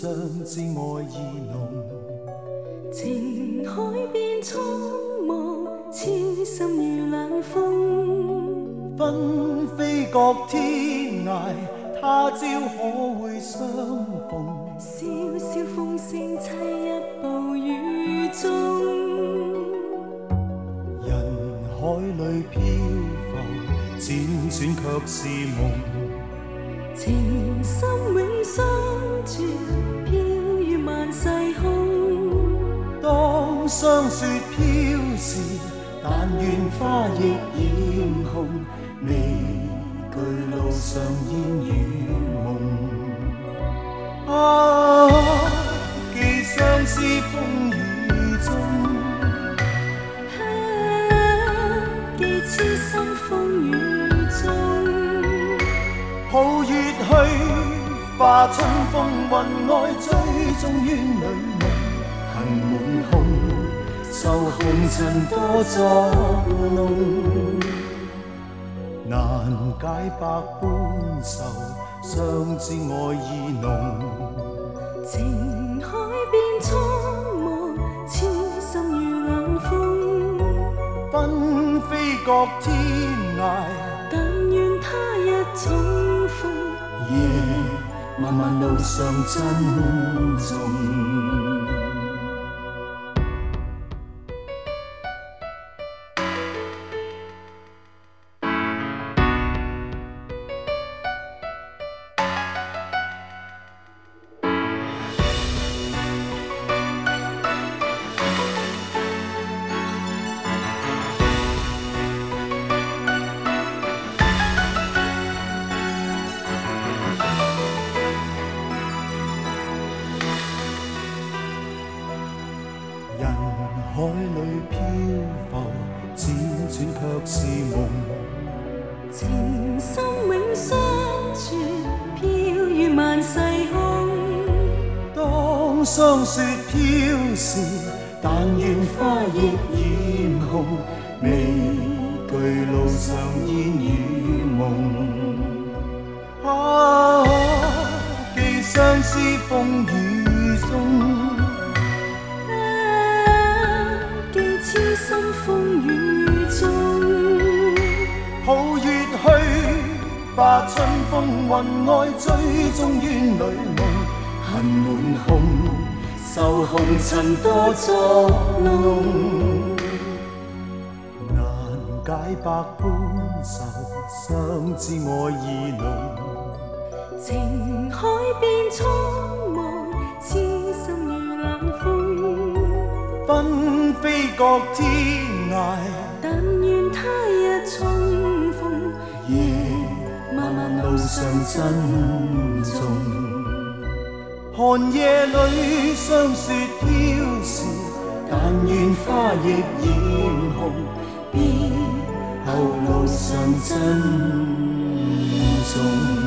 相知爱意浓。 情海变苍茫，痴心如冷风。 纷飞各天涯，他朝可会相逢？ 萧萧风声凄泣暴雨中， 人海里漂浮，辗转却是梦。 情深永相存，飘于万世空。 當霜雪飄時，但願花亦染紅，未懼路上煙與夢。啊，既相思風雨中， 既痴心風雨中， 抱月去，化春風雲外，追蹤於女夢。恨滿胸，受紅塵多作弄，難解百般愁，相知愛意濃。 情海變蒼茫，痴心如冷風。 紛飛各天涯， 但願他日重逢。 夜漫漫路上珍重。人海里漂浮，輾轉卻是夢。 情深永相存，飄於萬世空。 當霜雪飄時，但願花亦染紅，未懼路上煙與夢。啊，既相思風雨中。 痴心風雨中， 抱月去，化春風雲外，追蹤於女夢。恨滿胸，受紅塵多作弄，難解百般愁，相知愛意濃。 情海變蒼茫，痴心如冷風。 紛飛各天涯， 但願他日重逢。 夜漫漫路上珍重。寒夜裏霜雪飄時，但願花亦染紅，別後路上珍重。